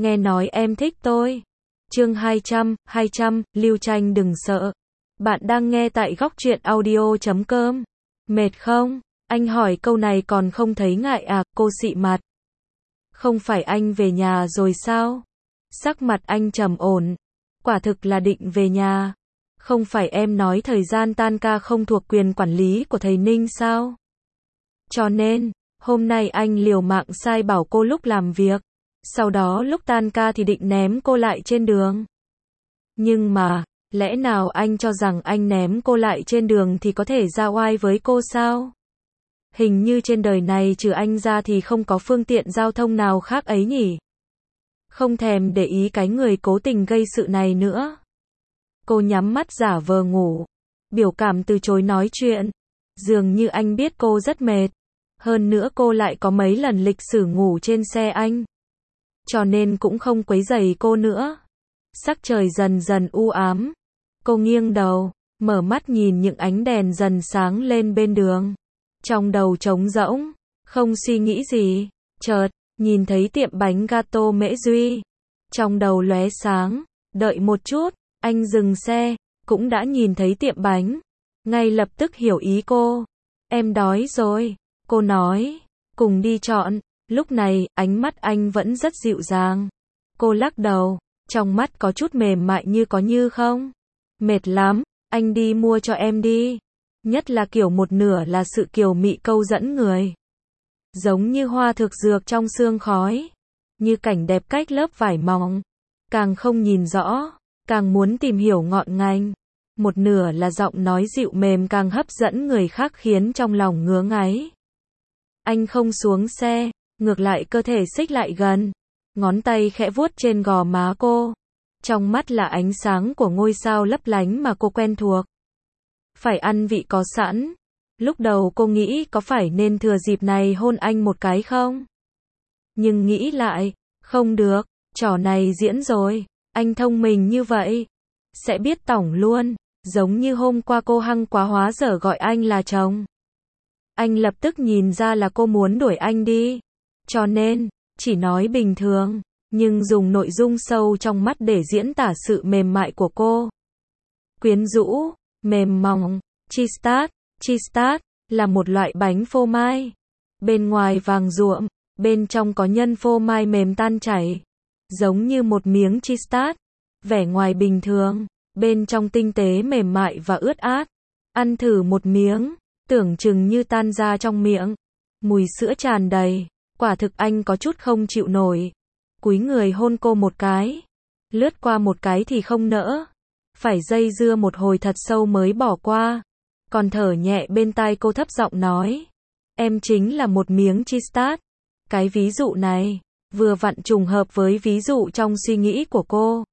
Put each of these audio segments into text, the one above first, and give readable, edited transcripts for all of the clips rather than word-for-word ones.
nghe nói em thích tôi. Chương 200, Lưu Tranh đừng sợ. Bạn đang nghe tại Góc Truyện Audio.com. Mệt không? Anh hỏi câu này còn không thấy ngại à, cô xị mặt. Không phải anh về nhà rồi sao? Sắc mặt anh trầm ổn. Quả thực là định về nhà. Không phải em nói thời gian tan ca không thuộc quyền quản lý của thầy Ninh sao? Cho nên, hôm nay anh liều mạng sai bảo cô lúc làm việc. Sau đó lúc tan ca thì định ném cô lại trên đường. Nhưng mà, lẽ nào anh cho rằng anh ném cô lại trên đường thì có thể ra oai với cô sao? Hình như trên đời này trừ anh ra thì không có phương tiện giao thông nào khác ấy nhỉ? Không thèm để ý cái người cố tình gây sự này nữa. Cô nhắm mắt giả vờ ngủ. Biểu cảm từ chối nói chuyện. Dường như anh biết cô rất mệt. Hơn nữa cô lại có mấy lần lịch sử ngủ trên xe anh. Cho nên cũng không quấy rầy cô nữa. Sắc trời dần dần u ám. Cô nghiêng đầu, mở mắt nhìn những ánh đèn dần sáng lên bên đường. Trong đầu trống rỗng, không suy nghĩ gì. Chợt, nhìn thấy tiệm bánh gato Mễ Duy. Trong đầu lóe sáng, đợi một chút, anh dừng xe, cũng đã nhìn thấy tiệm bánh. Ngay lập tức hiểu ý cô. Em đói rồi, cô nói, cùng đi chọn. Lúc này, ánh mắt anh vẫn rất dịu dàng. Cô lắc đầu, trong mắt có chút mềm mại như có như không. Mệt lắm, anh đi mua cho em đi. Nhất là kiểu một nửa là sự kiều mị câu dẫn người. Giống như hoa thực dược trong sương khói. Như cảnh đẹp cách lớp vải mỏng. Càng không nhìn rõ, càng muốn tìm hiểu ngọn ngành. Một nửa là giọng nói dịu mềm càng hấp dẫn người khác khiến trong lòng ngứa ngáy. Anh không xuống xe, ngược lại cơ thể xích lại gần. Ngón tay khẽ vuốt trên gò má cô. Trong mắt là ánh sáng của ngôi sao lấp lánh mà cô quen thuộc. Phải ăn vị có sẵn. Lúc đầu cô nghĩ có phải nên thừa dịp này hôn anh một cái không? Nhưng nghĩ lại, không được, trò này diễn rồi. Anh thông minh như vậy, sẽ biết tỏng luôn. Giống như hôm qua cô hăng quá hóa dở gọi anh là chồng. Anh lập tức nhìn ra là cô muốn đuổi anh đi. Cho nên, chỉ nói bình thường, nhưng dùng nội dung sâu trong mắt để diễn tả sự mềm mại của cô. Quyến rũ, mềm mỏng, cheese là một loại bánh phô mai. Bên ngoài vàng ruộm, bên trong có nhân phô mai mềm tan chảy. Giống như một miếng cheese tart. Vẻ ngoài bình thường, bên trong tinh tế mềm mại và ướt át. Ăn thử một miếng, tưởng chừng như tan ra trong miệng. Mùi sữa tràn đầy, quả thực anh có chút không chịu nổi. Cúi người hôn cô một cái. Lướt qua một cái thì không nỡ. Phải dây dưa một hồi thật sâu mới bỏ qua. Còn thở nhẹ bên tai cô thấp giọng nói. Em chính là một miếng cheese tart. Cái ví dụ này, vừa vặn trùng hợp với ví dụ trong suy nghĩ của cô.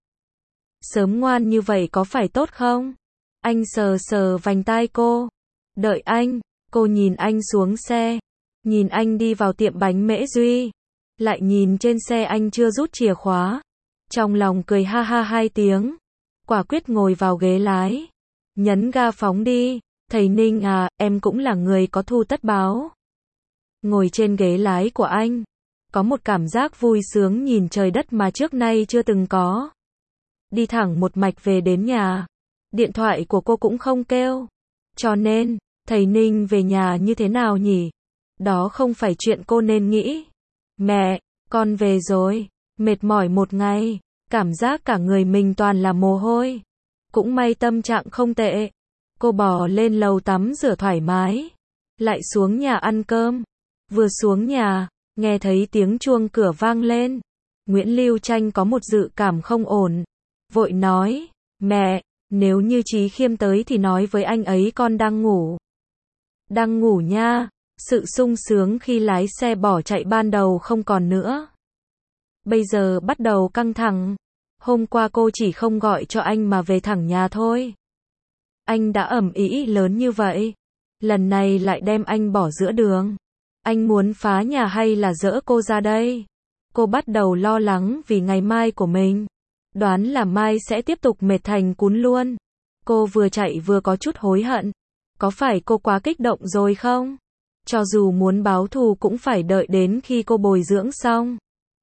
Sớm ngoan như vậy có phải tốt không? Anh sờ sờ vành tai cô. Đợi anh, cô nhìn anh xuống xe. Nhìn anh đi vào tiệm bánh Mễ Duy. Lại nhìn trên xe anh chưa rút chìa khóa. Trong lòng cười ha ha hai tiếng. Quả quyết ngồi vào ghế lái. Nhấn ga phóng đi. Thầy Ninh à, em cũng là người có thù tất báo. Ngồi trên ghế lái của anh. Có một cảm giác vui sướng nhìn trời đất mà trước nay chưa từng có. Đi thẳng một mạch về đến nhà. Điện thoại của cô cũng không kêu. Cho nên, thầy Ninh về nhà như thế nào nhỉ? Đó không phải chuyện cô nên nghĩ. Mẹ, con về rồi. Mệt mỏi một ngày. Cảm giác cả người mình toàn là mồ hôi. Cũng may tâm trạng không tệ. Cô bò lên lầu tắm rửa thoải mái. Lại xuống nhà ăn cơm. Vừa xuống nhà, nghe thấy tiếng chuông cửa vang lên. Nguyễn Lưu Tranh có một dự cảm không ổn. Vội nói, mẹ, nếu như Chí Khiêm tới thì nói với anh ấy con đang ngủ. Đang ngủ nha. Sự sung sướng khi lái xe bỏ chạy ban đầu không còn nữa. Bây giờ bắt đầu căng thẳng. Hôm qua cô chỉ không gọi cho anh mà về thẳng nhà thôi. Anh đã ầm ĩ lớn như vậy. Lần này lại đem anh bỏ giữa đường. Anh muốn phá nhà hay là dỡ cô ra đây? Cô bắt đầu lo lắng vì ngày mai của mình. Đoán là mai sẽ tiếp tục mệt thành cún luôn. Cô vừa chạy vừa có chút hối hận. Có phải cô quá kích động rồi không? Cho dù muốn báo thù cũng phải đợi đến khi cô bồi dưỡng xong.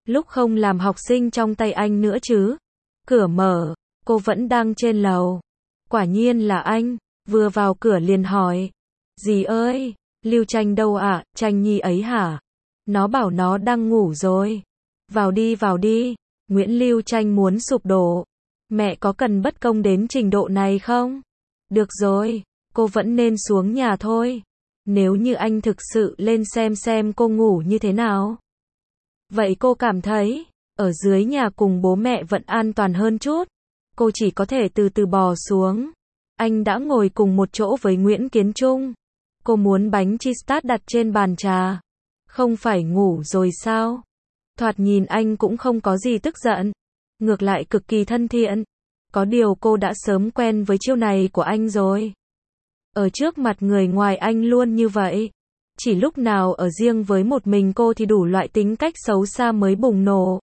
Lúc không làm học sinh trong tay anh nữa chứ. Cửa mở, cô vẫn đang trên lầu. Quả nhiên là anh, vừa vào cửa liền hỏi. Dì ơi, Lưu Tranh đâu ạ, Tranh Nhi ấy hả? Nó bảo nó đang ngủ rồi. Vào đi. Nguyễn Lưu Tranh muốn sụp đổ. Mẹ có cần bất công đến trình độ này không? Được rồi, cô vẫn nên xuống nhà thôi. Nếu như anh thực sự lên xem cô ngủ như thế nào. Vậy cô cảm thấy, ở dưới nhà cùng bố mẹ vẫn an toàn hơn chút. Cô chỉ có thể từ từ bò xuống. Anh đã ngồi cùng một chỗ với Nguyễn Kiến Trung. Cô muốn bánh cheese đặt trên bàn trà. Không phải ngủ rồi sao? Thoạt nhìn anh cũng không có gì tức giận. Ngược lại cực kỳ thân thiện. Có điều cô đã sớm quen với chiêu này của anh rồi. Ở trước mặt người ngoài anh luôn như vậy. Chỉ lúc nào ở riêng với một mình cô thì đủ loại tính cách xấu xa mới bùng nổ.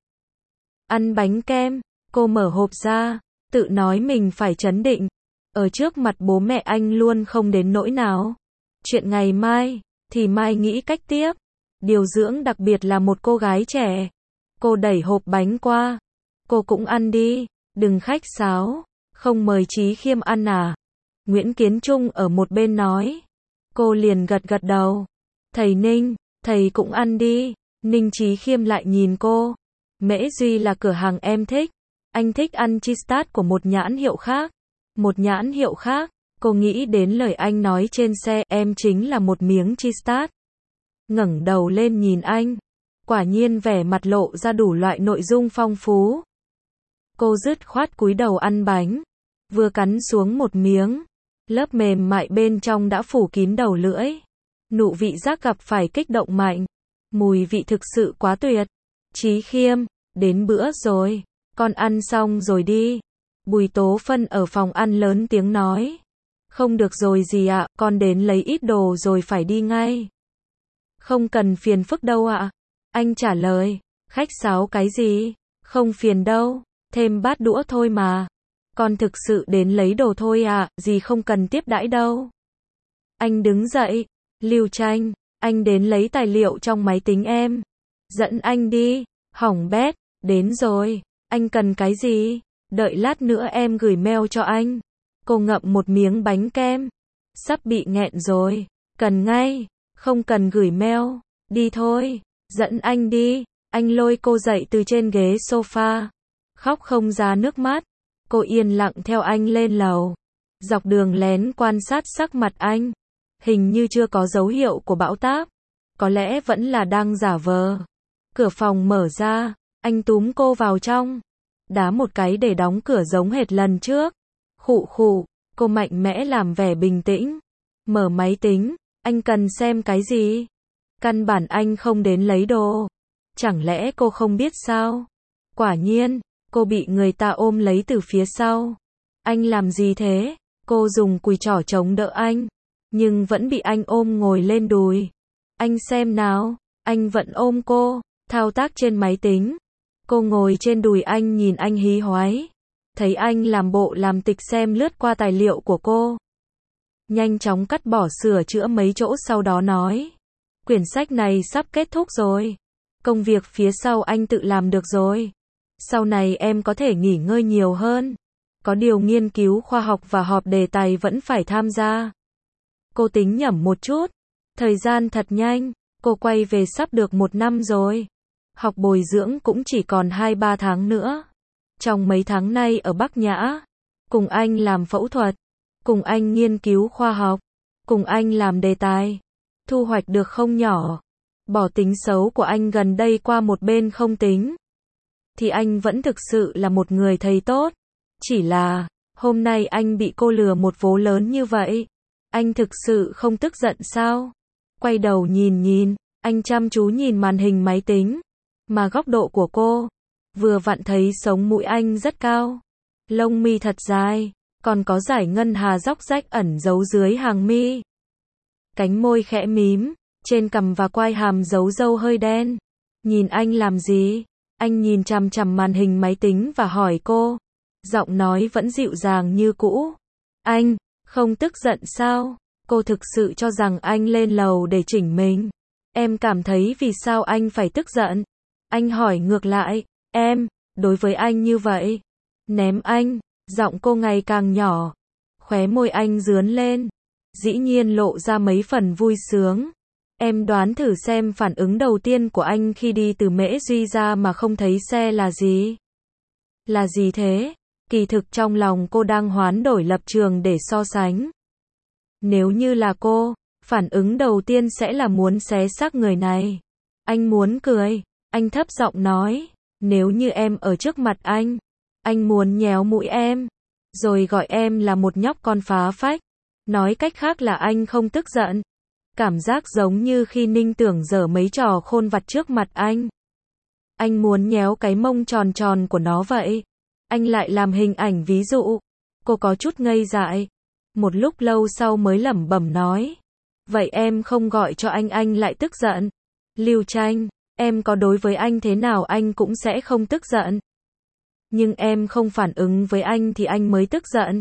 Ăn bánh kem, cô mở hộp ra, tự nói mình phải trấn định. Ở trước mặt bố mẹ anh luôn không đến nỗi nào. Chuyện ngày mai, thì mai nghĩ cách tiếp. Điều dưỡng đặc biệt là một cô gái trẻ. Cô đẩy hộp bánh qua. Cô cũng ăn đi, đừng khách sáo. Không mời Chí Khiêm ăn à? Nguyễn Kiến Trung ở một bên nói. Cô liền gật đầu. Thầy Ninh, thầy cũng ăn đi. Ninh Chí Khiêm lại nhìn cô. Mễ Duy là cửa hàng em thích. Anh thích ăn cheese tart của một nhãn hiệu khác. Một nhãn hiệu khác. Cô nghĩ đến lời anh nói trên xe, em chính là một miếng cheese tart. Ngẩng đầu lên nhìn anh. Quả nhiên vẻ mặt lộ ra đủ loại nội dung phong phú. Cô dứt khoát cúi đầu ăn bánh. Vừa cắn xuống một miếng. Lớp mềm mại bên trong đã phủ kín đầu lưỡi. Nụ vị giác gặp phải kích động mạnh. Mùi vị thực sự quá tuyệt. Chí Khiêm, đến bữa rồi. Con ăn xong rồi đi. Bùi Tố Phân ở phòng ăn lớn tiếng nói. Không được rồi dì ạ, con đến lấy ít đồ rồi phải đi ngay. Không cần phiền phức đâu ạ. Anh trả lời. Khách sáo cái gì? Không phiền đâu. Thêm bát đũa thôi mà. Con thực sự đến lấy đồ thôi ạ, dì không cần tiếp đãi đâu. Anh đứng dậy. Lưu Tranh, anh đến lấy tài liệu trong máy tính em. Dẫn anh đi. Hỏng bét, đến rồi. Anh cần cái gì? Đợi lát nữa em gửi mail cho anh. Cô ngậm một miếng bánh kem. Sắp bị nghẹn rồi. Cần ngay. Không cần gửi mail. Đi thôi. Dẫn anh đi. Anh lôi cô dậy từ trên ghế sofa. Khóc không ra nước mắt. Cô yên lặng theo anh lên lầu. Dọc đường lén quan sát sắc mặt anh. Hình như chưa có dấu hiệu của bão táp. Có lẽ vẫn là đang giả vờ. Cửa phòng mở ra. Anh túm cô vào trong. Đá một cái để đóng cửa giống hệt lần trước. Khụ khụ. Cô mạnh mẽ làm vẻ bình tĩnh. Mở máy tính. Anh cần xem cái gì? Căn bản anh không đến lấy đồ. Chẳng lẽ cô không biết sao? Quả nhiên, cô bị người ta ôm lấy từ phía sau. Anh làm gì thế? Cô dùng cùi trỏ chống đỡ anh. Nhưng vẫn bị anh ôm ngồi lên đùi. Anh xem nào. Anh vẫn ôm cô. Thao tác trên máy tính. Cô ngồi trên đùi anh nhìn anh hí hoáy. Thấy anh làm bộ làm tịch xem lướt qua tài liệu của cô. Nhanh chóng cắt bỏ sửa chữa mấy chỗ sau đó nói. Quyển sách này sắp kết thúc rồi. Công việc phía sau anh tự làm được rồi. Sau này em có thể nghỉ ngơi nhiều hơn. Có điều nghiên cứu khoa học và họp đề tài vẫn phải tham gia. Cô tính nhẩm một chút. Thời gian thật nhanh. Cô quay về sắp được 1 năm rồi. Học bồi dưỡng cũng chỉ còn 2-3 tháng nữa. Trong mấy tháng nay ở Bắc Nhã. Cùng anh làm phẫu thuật. Cùng anh nghiên cứu khoa học. Cùng anh làm đề tài. Thu hoạch được không nhỏ. Bỏ tính xấu của anh gần đây qua một bên không tính. Thì anh vẫn thực sự là một người thầy tốt. Chỉ là, hôm nay anh bị cô lừa một vố lớn như vậy. Anh thực sự không tức giận sao? Quay đầu nhìn, anh chăm chú nhìn màn hình máy tính. Mà góc độ của cô, vừa vặn thấy sống mũi anh rất cao. Lông mi thật dài, còn có dải ngân hà róc rách ẩn giấu dưới hàng mi. Cánh môi khẽ mím, trên cằm và quai hàm giấu râu hơi đen. Nhìn anh làm gì? Anh nhìn chằm chằm màn hình máy tính và hỏi cô. Giọng nói vẫn dịu dàng như cũ. Anh, không tức giận sao? Cô thực sự cho rằng anh lên lầu để chỉnh mình. Em cảm thấy vì sao anh phải tức giận? Anh hỏi ngược lại, em, đối với anh như vậy. Ném anh, giọng cô ngày càng nhỏ. Khóe môi anh rướn lên. Dĩ nhiên lộ ra mấy phần vui sướng. Em đoán thử xem phản ứng đầu tiên của anh khi đi từ Mễ Duy ra mà không thấy xe là gì? Là gì thế? Kỳ thực trong lòng cô đang hoán đổi lập trường để so sánh. Nếu như là cô, phản ứng đầu tiên sẽ là muốn xé xác người này. Anh muốn cười, anh thấp giọng nói, nếu như em ở trước mặt anh muốn nhéo mũi em, rồi gọi em là một nhóc con phá phách. Nói cách khác là anh không tức giận. Cảm giác giống như khi Ninh Tưởng giở mấy trò khôn vặt trước mặt anh. Anh muốn nhéo cái mông tròn tròn của nó vậy. Anh lại làm hình ảnh ví dụ. Cô có chút ngây dại. Một lúc lâu sau mới lẩm bẩm nói. Vậy em không gọi cho anh lại tức giận. Lưu Tranh, em có đối với anh thế nào anh cũng sẽ không tức giận. Nhưng em không phản ứng với anh thì anh mới tức giận.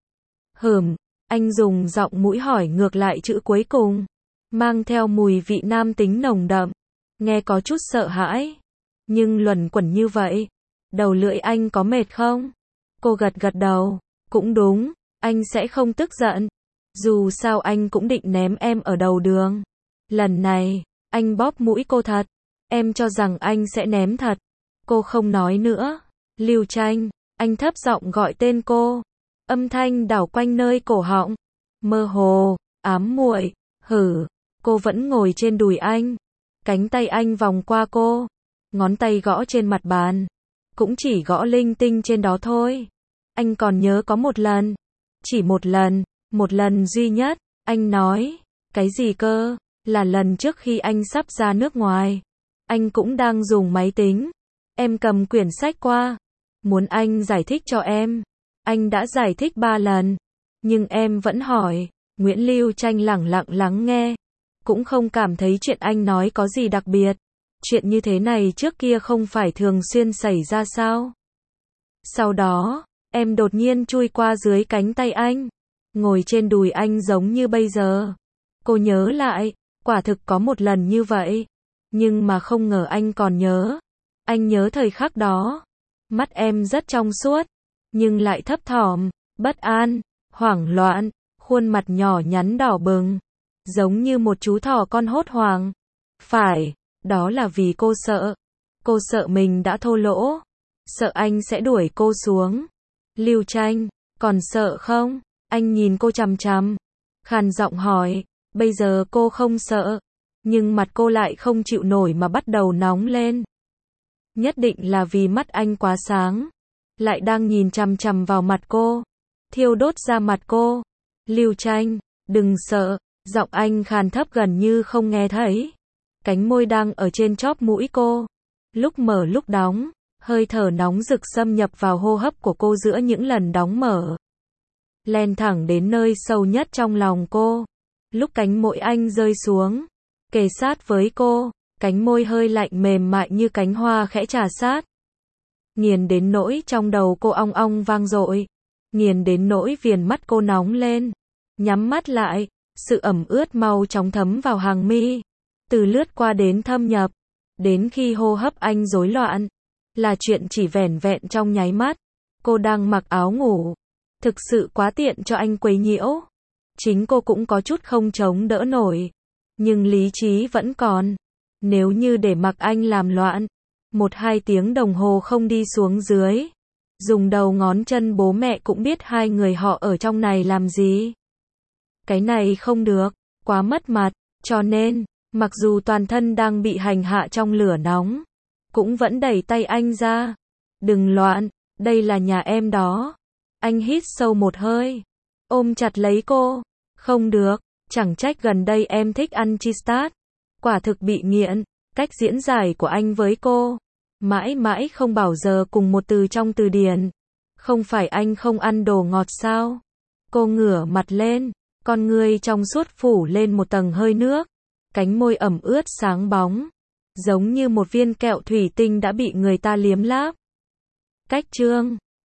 Anh dùng giọng mũi hỏi ngược lại chữ cuối cùng. Mang theo mùi vị nam tính nồng đậm. Nghe có chút sợ hãi. Nhưng luẩn quẩn như vậy. Đầu lưỡi anh có mệt không? Cô gật gật đầu. Cũng đúng, anh sẽ không tức giận. Dù sao anh cũng định ném em ở đầu đường. Lần này, anh bóp mũi cô thật. Em cho rằng anh sẽ ném thật. Cô không nói nữa. Lưu Tranh, anh thấp giọng gọi tên cô. Âm thanh đảo quanh nơi cổ họng. Mơ hồ, ám muội. Cô vẫn ngồi trên đùi anh. Cánh tay anh vòng qua cô. Ngón tay gõ trên mặt bàn. Cũng chỉ gõ linh tinh trên đó thôi. Anh còn nhớ có một lần. Chỉ một lần duy nhất. Anh nói, cái gì cơ? Là lần trước khi anh sắp ra nước ngoài. Anh cũng đang dùng máy tính. Em cầm quyển sách qua. Muốn anh giải thích cho em. Anh đã giải thích 3 lần. Nhưng em vẫn hỏi. Nguyễn Lưu Tranh lẳng lặng lắng nghe. Cũng không cảm thấy chuyện anh nói có gì đặc biệt. Chuyện như thế này trước kia không phải thường xuyên xảy ra sao? Sau đó, em đột nhiên chui qua dưới cánh tay anh. Ngồi trên đùi anh giống như bây giờ. Cô nhớ lại, quả thực có một lần như vậy. Nhưng mà không ngờ anh còn nhớ. Anh nhớ thời khắc đó. Mắt em rất trong suốt. Nhưng lại thấp thỏm, bất an, hoảng loạn. Khuôn mặt nhỏ nhắn đỏ bừng. Giống như một chú thỏ con hốt hoảng. Phải, đó là vì cô sợ. Cô sợ mình đã thô lỗ. Sợ anh sẽ đuổi cô xuống. Lưu Tranh, còn sợ không? Anh nhìn cô chằm chằm. Khàn giọng hỏi, bây giờ cô không sợ. Nhưng mặt cô lại không chịu nổi mà bắt đầu nóng lên. Nhất định là vì mắt anh quá sáng. Lại đang nhìn chằm chằm vào mặt cô. Thiêu đốt ra mặt cô. Lưu Tranh, đừng sợ. Giọng anh khàn thấp gần như không nghe thấy. Cánh môi đang ở trên chóp mũi cô. Lúc mở lúc đóng. Hơi thở nóng rực xâm nhập vào hô hấp của cô giữa những lần đóng mở. Len thẳng đến nơi sâu nhất trong lòng cô. Lúc cánh môi anh rơi xuống. Kề sát với cô. Cánh môi hơi lạnh mềm mại như cánh hoa khẽ trà sát. Nghiền đến nỗi trong đầu cô ong ong vang dội. Nghiền đến nỗi viền mắt cô nóng lên. Nhắm mắt lại. Sự ẩm ướt mau chóng thấm vào hàng mi. Từ lướt qua đến thâm nhập. Đến khi hô hấp anh rối loạn. Là chuyện chỉ vẻn vẹn trong nháy mắt. Cô đang mặc áo ngủ. Thực sự quá tiện cho anh quấy nhiễu. Chính cô cũng có chút không chống đỡ nổi. Nhưng lý trí vẫn còn. Nếu như để mặc anh làm loạn. 1-2 tiếng đồng hồ không đi xuống dưới. Dùng đầu ngón chân bố mẹ cũng biết hai người họ ở trong này làm gì. Cái này không được. Quá mất mặt. Cho nên, mặc dù toàn thân đang bị hành hạ trong lửa nóng. Cũng vẫn đẩy tay anh ra. Đừng loạn. Đây là nhà em đó. Anh hít sâu một hơi. Ôm chặt lấy cô. Không được. Chẳng trách gần đây em thích ăn cheese. Quả thực bị nghiện. Cách diễn giải của anh với cô. Mãi mãi không bảo giờ cùng một từ trong từ điển. Không phải anh không ăn đồ ngọt sao? Cô ngửa mặt lên. Con ngươi trong suốt phủ lên một tầng hơi nước. Cánh môi ẩm ướt sáng bóng. Giống như một viên kẹo thủy tinh đã bị người ta liếm láp. Cách chương